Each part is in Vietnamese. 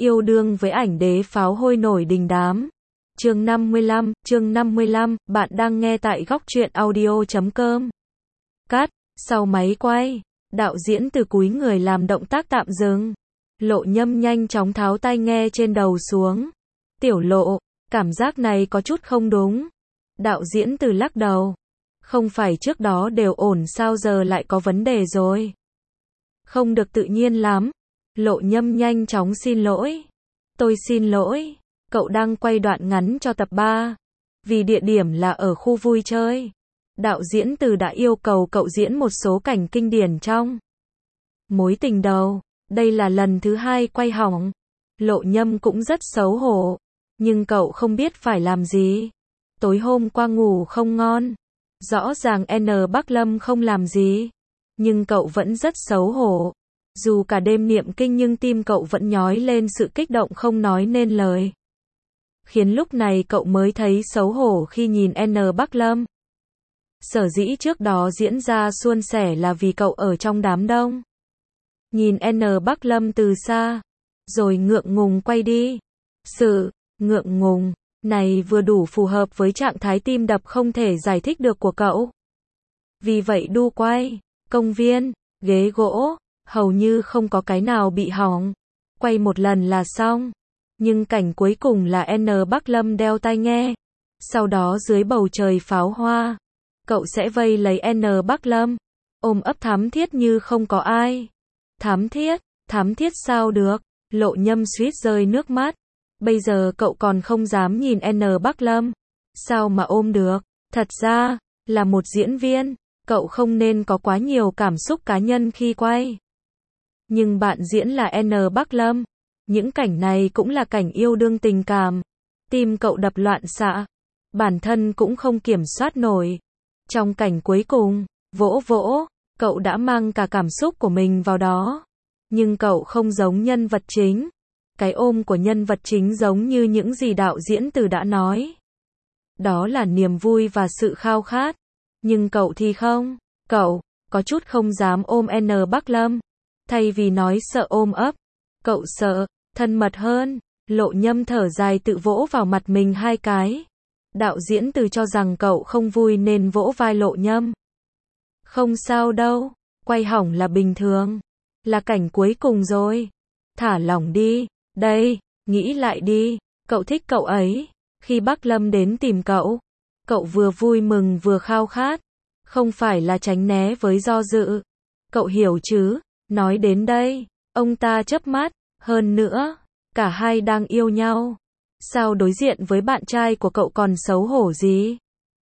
Yêu đương với ảnh đế pháo hôi nổi đình đám. Chương 55, bạn đang nghe tại góc truyện audio.com. Cắt, sau máy quay, đạo diễn từ cúi người làm động tác tạm dừng. Lộ Nhâm nhanh chóng tháo tai nghe trên đầu xuống. Tiểu Lộ, cảm giác này có chút không đúng. Đạo diễn từ lắc đầu. Không phải trước đó đều ổn sao giờ lại có vấn đề rồi. Không được tự nhiên lắm. Lộ Nhâm nhanh chóng xin lỗi. Tôi xin lỗi, cậu đang quay đoạn ngắn cho tập 3. Vì địa điểm là ở khu vui chơi. Đạo diễn từ đã yêu cầu cậu diễn một số cảnh kinh điển trong Mối tình đầu. Đây là lần thứ 2 quay hỏng. Lộ Nhâm cũng rất xấu hổ. Nhưng cậu không biết phải làm gì. Tối hôm qua ngủ không ngon. Rõ ràng N Bắc Lâm không làm gì. Nhưng cậu vẫn rất xấu hổ. Dù cả đêm niệm kinh nhưng tim cậu vẫn nhói lên sự kích động không nói nên lời. Khiến lúc này cậu mới thấy xấu hổ khi nhìn N Bắc Lâm. Sở dĩ trước đó diễn ra suôn sẻ là vì cậu ở trong đám đông. Nhìn N Bắc Lâm từ xa. Rồi ngượng ngùng quay đi. Sự ngượng ngùng này vừa đủ phù hợp với trạng thái tim đập không thể giải thích được của cậu. Vì vậy đu quay, công viên, ghế gỗ, hầu như không có cái nào bị hỏng. Quay một lần là xong. Nhưng cảnh cuối cùng là N Bắc Lâm đeo tai nghe. Sau đó dưới bầu trời pháo hoa, cậu sẽ vây lấy N Bắc Lâm, ôm ấp thắm thiết như không có ai. Thắm thiết sao được, Lộ Nhâm suýt rơi nước mắt. Bây giờ cậu còn không dám nhìn N Bắc Lâm. Sao mà ôm được? Thật ra, là một diễn viên, cậu không nên có quá nhiều cảm xúc cá nhân khi quay. Nhưng bạn diễn là N Bắc Lâm. Những cảnh này cũng là cảnh yêu đương tình cảm. Tim cậu đập loạn xạ. Bản thân cũng không kiểm soát nổi. Trong cảnh cuối cùng, vỗ, cậu đã mang cả cảm xúc của mình vào đó. Nhưng cậu không giống nhân vật chính. Cái ôm của nhân vật chính giống như những gì đạo diễn từ đã nói. Đó là niềm vui và sự khao khát. Nhưng cậu thì không. Cậu có chút không dám ôm N Bắc Lâm. Thay vì nói sợ ôm ấp, cậu sợ thân mật hơn. Lộ Nhâm thở dài tự vỗ vào mặt mình 2 cái. Đạo diễn từ cho rằng cậu không vui nên vỗ vai Lộ Nhâm. Không sao đâu, quay hỏng là bình thường. Là cảnh cuối cùng rồi. Thả lỏng đi. Đây, nghĩ lại đi, cậu thích cậu ấy. Khi Bắc Lâm đến tìm cậu vừa vui mừng vừa khao khát. Không phải là tránh né với do dự. Cậu hiểu chứ? Nói đến đây, ông ta chớp mắt. Hơn nữa, cả hai đang yêu nhau. Sao đối diện với bạn trai của cậu còn xấu hổ gì?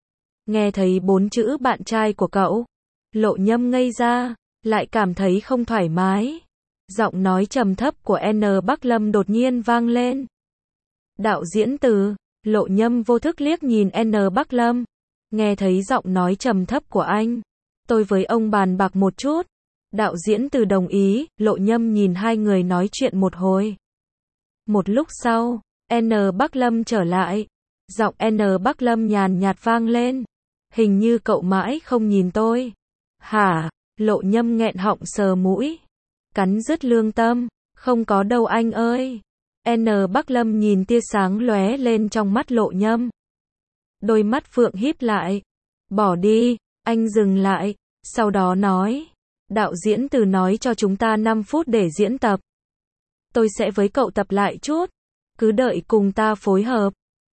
Nghe thấy 4 chữ bạn trai của cậu, Lộ Nhâm ngây ra, lại cảm thấy không thoải mái. Giọng nói trầm thấp của N Bắc Lâm đột nhiên vang lên. Đạo diễn từ, Lộ Nhâm vô thức liếc nhìn N Bắc Lâm. Nghe thấy giọng nói trầm thấp của anh. Tôi với ông bàn bạc một chút. Đạo diễn từ đồng ý. Lộ Nhâm nhìn hai người nói chuyện một hồi. Một lúc sau, N Bắc Lâm trở lại. Giọng N Bắc Lâm nhàn nhạt vang lên. Hình như cậu mãi không nhìn tôi. Hả? Lộ Nhâm nghẹn họng sờ mũi. Cắn rứt lương tâm. Không có đâu anh ơi. N Bắc Lâm nhìn tia sáng lóe lên trong mắt Lộ Nhâm. Đôi mắt phượng híp lại. Bỏ đi. Anh dừng lại. Sau đó nói. Đạo diễn từ nói cho chúng ta 5 phút để diễn tập. Tôi sẽ với cậu tập lại chút. Cứ đợi cùng ta phối hợp.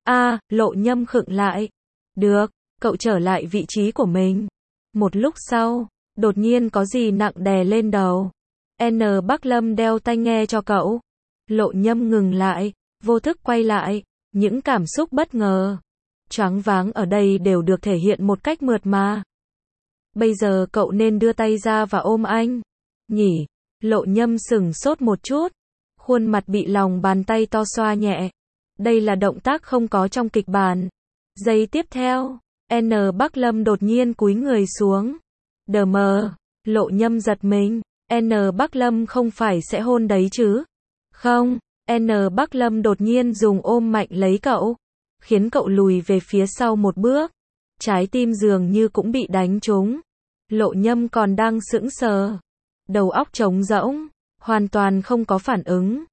Lộ Nhâm khựng lại. Được, cậu trở lại vị trí của mình. Một lúc sau, đột nhiên có gì nặng đè lên đầu. N Bắc Lâm đeo tai nghe cho cậu. Lộ Nhâm ngừng lại, vô thức quay lại. Những cảm xúc bất ngờ, choáng váng ở đây đều được thể hiện một cách mượt mà. Bây giờ cậu nên đưa tay ra và ôm anh. Nhỉ? Lộ Nhâm sửng sốt một chút. Khuôn mặt bị lòng bàn tay to xoa nhẹ. Đây là động tác không có trong kịch bản. Giây tiếp theo, N Bắc Lâm đột nhiên cúi người xuống. Đờ mờ, Lộ Nhâm giật mình. N Bắc Lâm không phải sẽ hôn đấy chứ? Không, N Bắc Lâm đột nhiên dùng ôm mạnh lấy cậu. Khiến cậu lùi về phía sau một bước. Trái tim dường như cũng bị đánh trúng. Lộ Nhâm còn đang sững sờ. Đầu óc trống rỗng. Hoàn toàn không có phản ứng.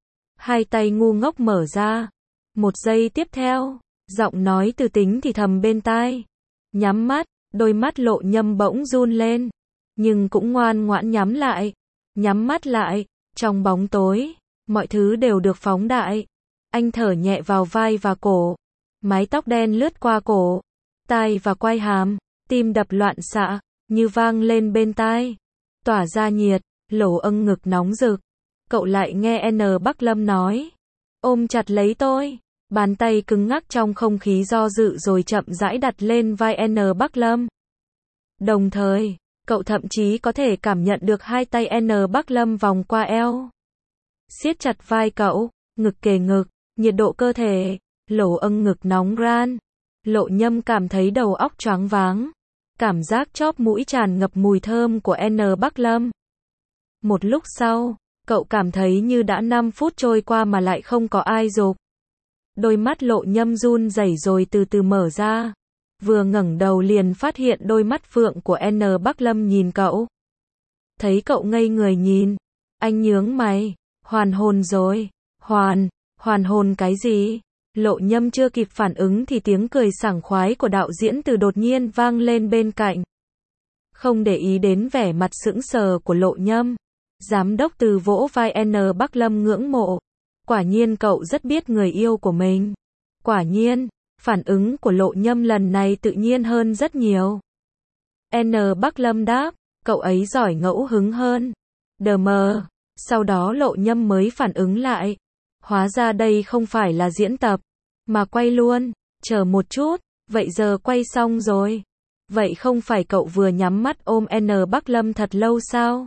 Hai tay ngu ngốc mở ra. Một giây tiếp theo, giọng nói từ tính thì thầm bên tai. Nhắm mắt, đôi mắt Lộ Nhâm bỗng run lên, nhưng cũng ngoan ngoãn nhắm lại. Nhắm mắt lại, trong bóng tối, mọi thứ đều được phóng đại. Anh thở nhẹ vào vai và cổ. Mái tóc đen lướt qua cổ, tai và quai hàm, tim đập loạn xạ, như vang lên bên tai. Tỏa ra nhiệt, lỗ ngực nóng rực. Cậu lại nghe N. Bắc Lâm nói. Ôm chặt lấy tôi. Bàn tay cứng ngắc trong không khí do dự rồi chậm rãi đặt lên vai N. Bắc Lâm. Đồng thời, cậu thậm chí có thể cảm nhận được hai tay N. Bắc Lâm vòng qua eo. Siết chặt vai cậu, ngực kề ngực, nhiệt độ cơ thể, lỗ ngực nóng ran. Lộ Nhâm cảm thấy đầu óc choáng váng. Cảm giác chóp mũi tràn ngập mùi thơm của N. Bắc Lâm. Một lúc sau, cậu cảm thấy như đã 5 phút trôi qua mà lại không có ai giục. Đôi mắt Lộ Nhâm run rẩy rồi từ từ mở ra. Vừa ngẩng đầu liền phát hiện đôi mắt phượng của N. Bắc Lâm nhìn cậu. Thấy cậu ngây người nhìn, anh nhướng mày. Hoàn hồn rồi. Hoàn hồn cái gì? Lộ Nhâm chưa kịp phản ứng thì tiếng cười sảng khoái của đạo diễn Từ đột nhiên vang lên bên cạnh. Không để ý đến vẻ mặt sững sờ của Lộ Nhâm, giám đốc Từ vỗ vai N. Bắc Lâm ngưỡng mộ. Quả nhiên cậu rất biết người yêu của mình. Quả nhiên, phản ứng của Lộ Nhâm lần này tự nhiên hơn rất nhiều. N. Bắc Lâm đáp, cậu ấy giỏi ngẫu hứng hơn. Đờ mờ. Sau đó Lộ Nhâm mới phản ứng lại. Hóa ra đây không phải là diễn tập, mà quay luôn. Chờ một chút, vậy giờ quay xong rồi. Vậy không phải cậu vừa nhắm mắt ôm N. Bắc Lâm thật lâu sao?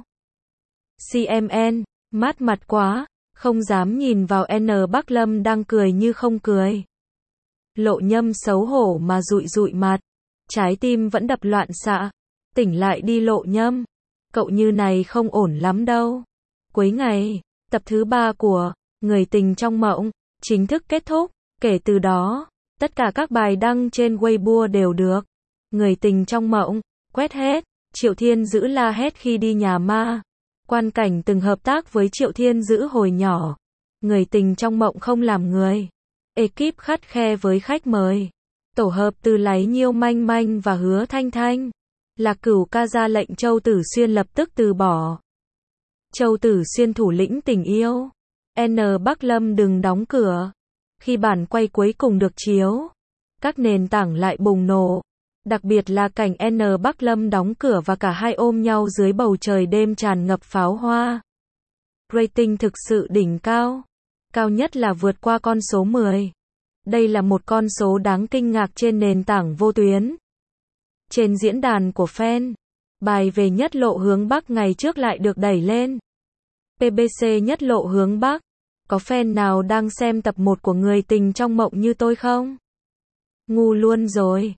CMN, mát mặt quá, không dám nhìn vào N. Bắc Lâm đang cười như không cười. Lộ Nhâm xấu hổ mà dụi dụi mặt. Trái tim vẫn đập loạn xạ. Tỉnh lại đi Lộ Nhâm. Cậu như này không ổn lắm đâu. Cuối ngày, tập thứ 3 của Người tình trong mộng chính thức kết thúc. Kể từ đó, tất cả các bài đăng trên Weibo đều được Người tình trong mộng quét hết. Triệu Thiên Dữ la hét khi đi nhà ma. Quan Cảnh từng hợp tác với Triệu Thiên Dữ hồi nhỏ. Người tình trong mộng không làm người. Ekip khắt khe với khách mời. Tổ hợp từ Láy Nhiêu Manh Manh và Hứa Thanh Thanh. Lạc Cửu ca ra lệnh Châu Tử Xuyên lập tức từ bỏ. Châu Tử Xuyên thủ lĩnh tình yêu. N. Bắc Lâm đừng đóng cửa. Khi bản quay cuối cùng được chiếu, các nền tảng lại bùng nổ. Đặc biệt là cảnh N. Bắc Lâm đóng cửa và cả hai ôm nhau dưới bầu trời đêm tràn ngập pháo hoa. Rating thực sự đỉnh cao. Cao nhất là vượt qua con số 10. Đây là một con số đáng kinh ngạc trên nền tảng vô tuyến. Trên diễn đàn của fan, bài về Nhất Lộ Hướng Bắc ngày trước lại được đẩy lên. PBC Nhất Lộ Hướng Bắc. Có fan nào đang xem tập 1 của Người tình trong mộng như tôi không? Ngu luôn rồi.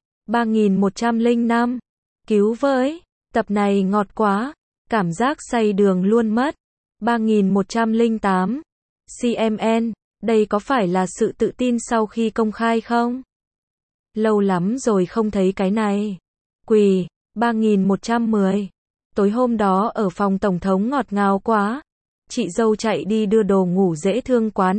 3105. Cứu với. Tập này ngọt quá. Cảm giác say đường luôn mất. 3108. CMN. Đây có phải là sự tự tin sau khi công khai không? Lâu lắm rồi không thấy cái này. Quỳ. 3110. Tối hôm đó ở phòng tổng thống ngọt ngào quá. Chị dâu chạy đi đưa đồ ngủ dễ thương quá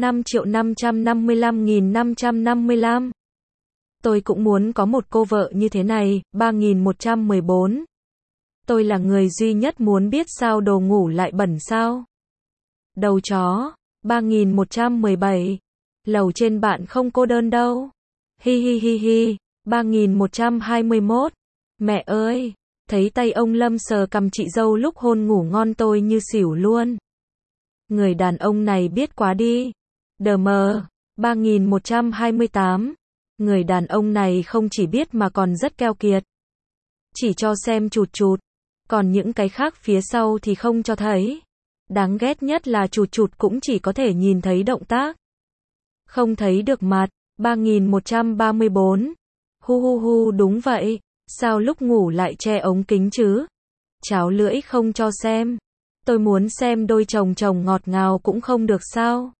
5.555.555. Tôi cũng muốn có một cô vợ như thế này. 3114. Tôi là người duy nhất muốn biết sao đồ ngủ lại bẩn sao. Đầu chó. 3117. Lầu trên bạn không cô đơn đâu. Hi hi hi hi. 3121. Mẹ ơi, thấy tay ông Lâm sờ cằm chị dâu lúc hôn ngủ ngon tôi như xỉu luôn. Người đàn ông này biết quá đi. Đờ mờ. 3128. Người đàn ông này không chỉ biết mà còn rất keo kiệt. Chỉ cho xem chụt chụt. Còn những cái khác phía sau thì không cho thấy. Đáng ghét nhất là chụt chụt cũng chỉ có thể nhìn thấy động tác. Không thấy được mặt. 3134. Hu hu hu đúng vậy. Sao lúc ngủ lại che ống kính chứ? Cháo lưỡi không cho xem. Tôi muốn xem đôi chồng chồng ngọt ngào cũng không được sao?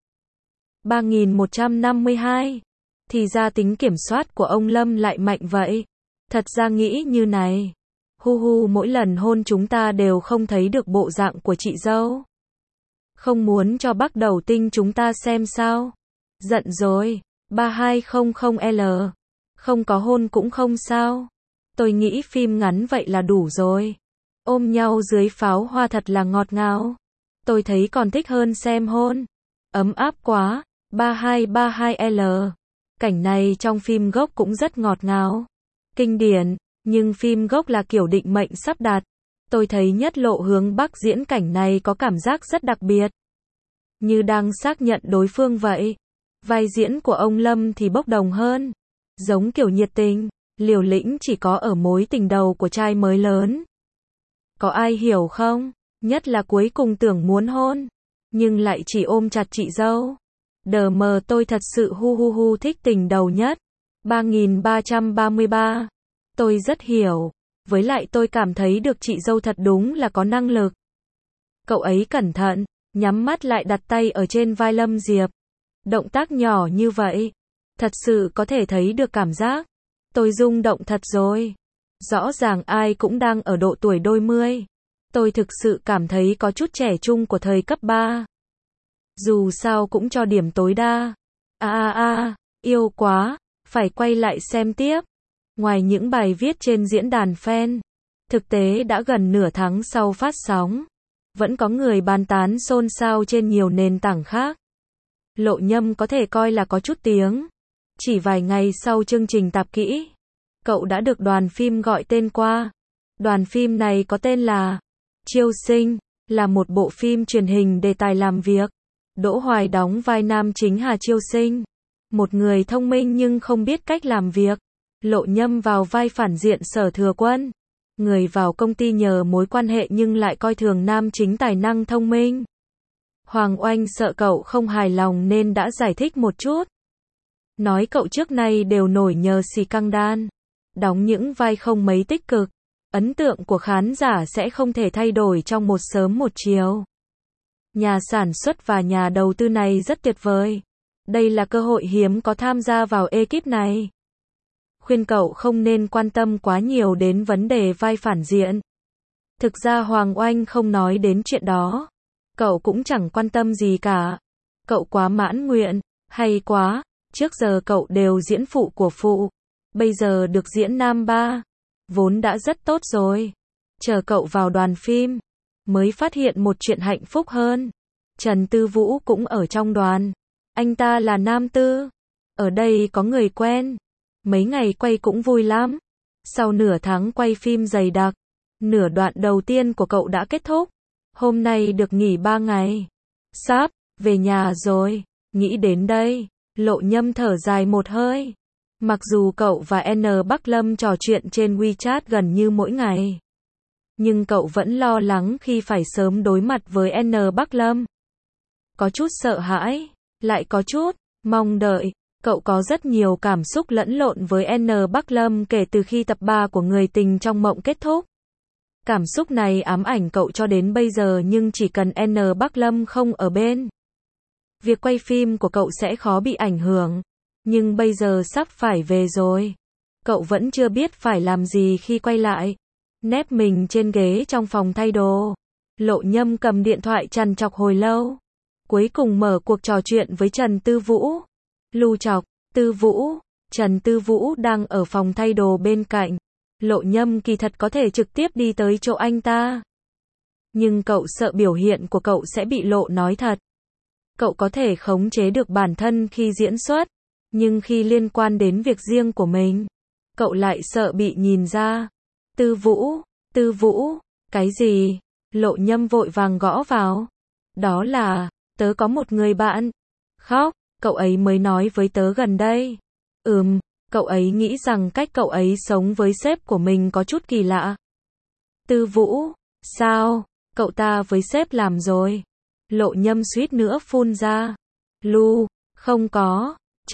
3152. Thì ra tính kiểm soát của ông Lâm lại mạnh vậy. Thật ra nghĩ như này. Hu hu mỗi lần hôn chúng ta đều không thấy được bộ dạng của chị dâu. Không muốn cho Bắc Đầu Tinh chúng ta xem sao? Giận rồi. 3200L. Không có hôn cũng không sao. Tôi nghĩ phim ngắn vậy là đủ rồi. Ôm nhau dưới pháo hoa thật là ngọt ngào. Tôi thấy còn thích hơn xem hôn. Ấm áp quá. 3232L. Cảnh này trong phim gốc cũng rất ngọt ngào. Kinh điển, nhưng phim gốc là kiểu định mệnh sắp đặt. Tôi thấy Nhất Lộ hướng Bắc diễn cảnh này có cảm giác rất đặc biệt. Như đang xác nhận đối phương vậy. Vai diễn của ông Lâm thì bốc đồng hơn. Giống kiểu nhiệt tình, liều lĩnh chỉ có ở mối tình đầu của trai mới lớn. Có ai hiểu không? Nhất là cuối cùng tưởng muốn hôn, nhưng lại chỉ ôm chặt chị dâu. Đờ mờ tôi thật sự hu thích tình đầu nhất. 3333. Tôi rất hiểu. Với lại tôi cảm thấy được chị dâu thật đúng là có năng lực. Cậu ấy cẩn thận, nhắm mắt lại đặt tay ở trên vai Lâm Diệp. Động tác nhỏ như vậy, thật sự có thể thấy được cảm giác. Tôi rung động thật rồi. Rõ ràng ai cũng đang ở độ tuổi đôi mươi. Tôi thực sự cảm thấy có chút trẻ trung của thời cấp 3. Dù sao cũng cho điểm tối đa. Yêu quá, phải quay lại xem tiếp. Ngoài những bài viết trên diễn đàn fan, thực tế đã gần nửa tháng sau phát sóng, vẫn có người bàn tán xôn xao trên nhiều nền tảng khác. Lộ Nhâm có thể coi là có chút tiếng. Chỉ vài ngày sau chương trình tạp kỹ, cậu đã được đoàn phim gọi tên qua. Đoàn phim này có tên là Chiêu Sinh, là một bộ phim truyền hình đề tài làm việc. Đỗ Hoài đóng vai nam chính Hà Chiêu Sinh, một người thông minh nhưng không biết cách làm việc. Lộ Nhâm vào vai phản diện Sở Thừa Quân, người vào công ty nhờ mối quan hệ nhưng lại coi thường nam chính tài năng thông minh. Hoàng Oanh sợ cậu không hài lòng nên đã giải thích một chút. Nói cậu trước nay đều nổi nhờ xì căng đan, đóng những vai không mấy tích cực. Ấn tượng của khán giả sẽ không thể thay đổi trong một sớm một chiều. Nhà sản xuất và nhà đầu tư này rất tuyệt vời. Đây là cơ hội hiếm có tham gia vào ekip này. Khuyên cậu không nên quan tâm quá nhiều đến vấn đề vai phản diện. Thực ra Hoàng Oanh không nói đến chuyện đó. Cậu cũng chẳng quan tâm gì cả. Cậu quá mãn nguyện, hay quá. Trước giờ cậu đều diễn phụ của phụ. Bây giờ được diễn nam ba. Vốn đã rất tốt rồi. Chờ cậu vào đoàn phim, mới phát hiện một chuyện hạnh phúc hơn. Trần Tư Vũ cũng ở trong đoàn. Anh ta là nam tư. Ở đây có người quen. Mấy ngày quay cũng vui lắm. Sau nửa tháng quay phim dày đặc, nửa đoạn đầu tiên của cậu đã kết thúc. Hôm nay được nghỉ 3 ngày. Sắp về nhà rồi. Nghĩ đến đây, Lộ Nhâm thở dài một hơi. Mặc dù cậu và N Bắc Lâm trò chuyện trên WeChat gần như mỗi ngày, nhưng cậu vẫn lo lắng khi phải sớm đối mặt với N Bắc Lâm. Có chút sợ hãi, lại có chút mong đợi. Cậu có rất nhiều cảm xúc lẫn lộn với N Bắc Lâm kể từ khi tập 3 của Người tình trong mộng kết thúc. Cảm xúc này ám ảnh cậu cho đến bây giờ, nhưng chỉ cần N Bắc Lâm không ở bên, việc quay phim của cậu sẽ khó bị ảnh hưởng. Nhưng bây giờ sắp phải về rồi. Cậu vẫn chưa biết phải làm gì khi quay lại. Nép mình trên ghế trong phòng thay đồ. Lộ Nhâm cầm điện thoại trằn trọc hồi lâu. Cuối cùng mở cuộc trò chuyện với Trần Tư Vũ. Lưu chọc, Tư Vũ. Trần Tư Vũ đang ở phòng thay đồ bên cạnh. Lộ Nhâm kỳ thật có thể trực tiếp đi tới chỗ anh ta. Nhưng cậu sợ biểu hiện của cậu sẽ bị lộ nói thật. Cậu có thể khống chế được bản thân khi diễn xuất. Nhưng khi liên quan đến việc riêng của mình, cậu lại sợ bị nhìn ra. Tư Vũ, cái gì? Lộ Nhâm vội vàng gõ vào. Đó là, tớ có một người bạn. Khóc, cậu ấy mới nói với tớ gần đây. Cậu ấy nghĩ rằng cách cậu ấy sống với sếp của mình có chút kỳ lạ. Tư Vũ, sao? Cậu ta với sếp làm rồi. Lộ Nhâm suýt nữa phun ra. Lu, không có.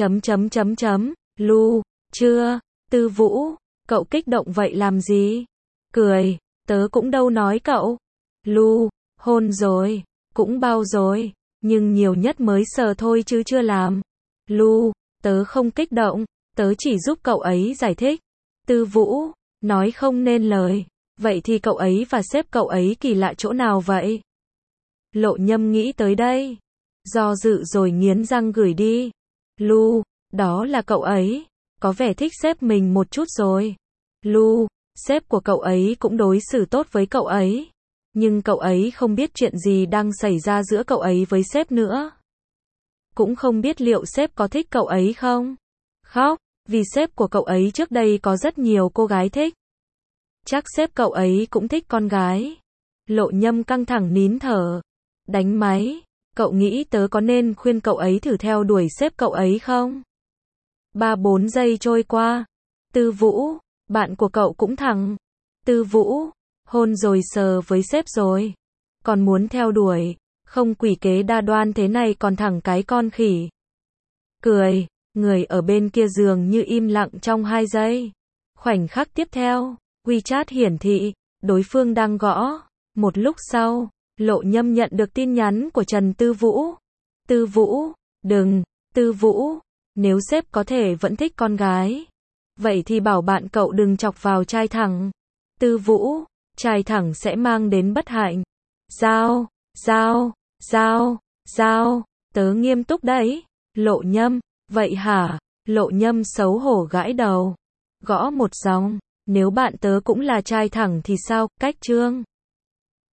Lu, chưa. Tư Vũ, cậu kích động vậy làm gì? Cười, tớ cũng đâu nói cậu. Lu, hôn rồi, cũng bao rồi, nhưng nhiều nhất mới sờ thôi chứ chưa làm. Lu, tớ không kích động, tớ chỉ giúp cậu ấy giải thích. Tư Vũ, nói không nên lời. Vậy thì cậu ấy và sếp cậu ấy kỳ lạ chỗ nào vậy? Lộ Nhâm nghĩ tới đây. Do dự rồi nghiến răng gửi đi. Lu, đó là cậu ấy. Có vẻ thích sếp mình một chút rồi. Lu, sếp của cậu ấy cũng đối xử tốt với cậu ấy. Nhưng cậu ấy không biết chuyện gì đang xảy ra giữa cậu ấy với sếp nữa. Cũng không biết liệu sếp có thích cậu ấy không? Khóc, vì sếp của cậu ấy trước đây có rất nhiều cô gái thích. Chắc sếp cậu ấy cũng thích con gái. Lộ Nhâm căng thẳng nín thở. Đánh máy, cậu nghĩ tớ có nên khuyên cậu ấy thử theo đuổi sếp cậu ấy không? 3-4 giây trôi qua. Tư Vũ, bạn của cậu cũng thẳng. Tư Vũ, hôn rồi sờ với sếp rồi. Còn muốn theo đuổi, không quỷ kế đa đoan thế này còn thẳng cái con khỉ. Cười, người ở bên kia giường như im lặng trong 2 giây. Khoảnh khắc tiếp theo, WeChat hiển thị, đối phương đang gõ. Một lúc sau, Lộ Nhâm nhận được tin nhắn của Trần Tư Vũ. Tư Vũ, đừng, Tư Vũ, nếu sếp có thể vẫn thích con gái, vậy thì bảo bạn cậu đừng chọc vào trai thẳng. Tư Vũ, trai thẳng sẽ mang đến bất hạnh. Giao, tớ nghiêm túc đấy. Lộ Nhâm, vậy hả? Lộ Nhâm xấu hổ gãi đầu. Gõ một dòng, nếu bạn tớ cũng là trai thẳng thì sao? Cách chương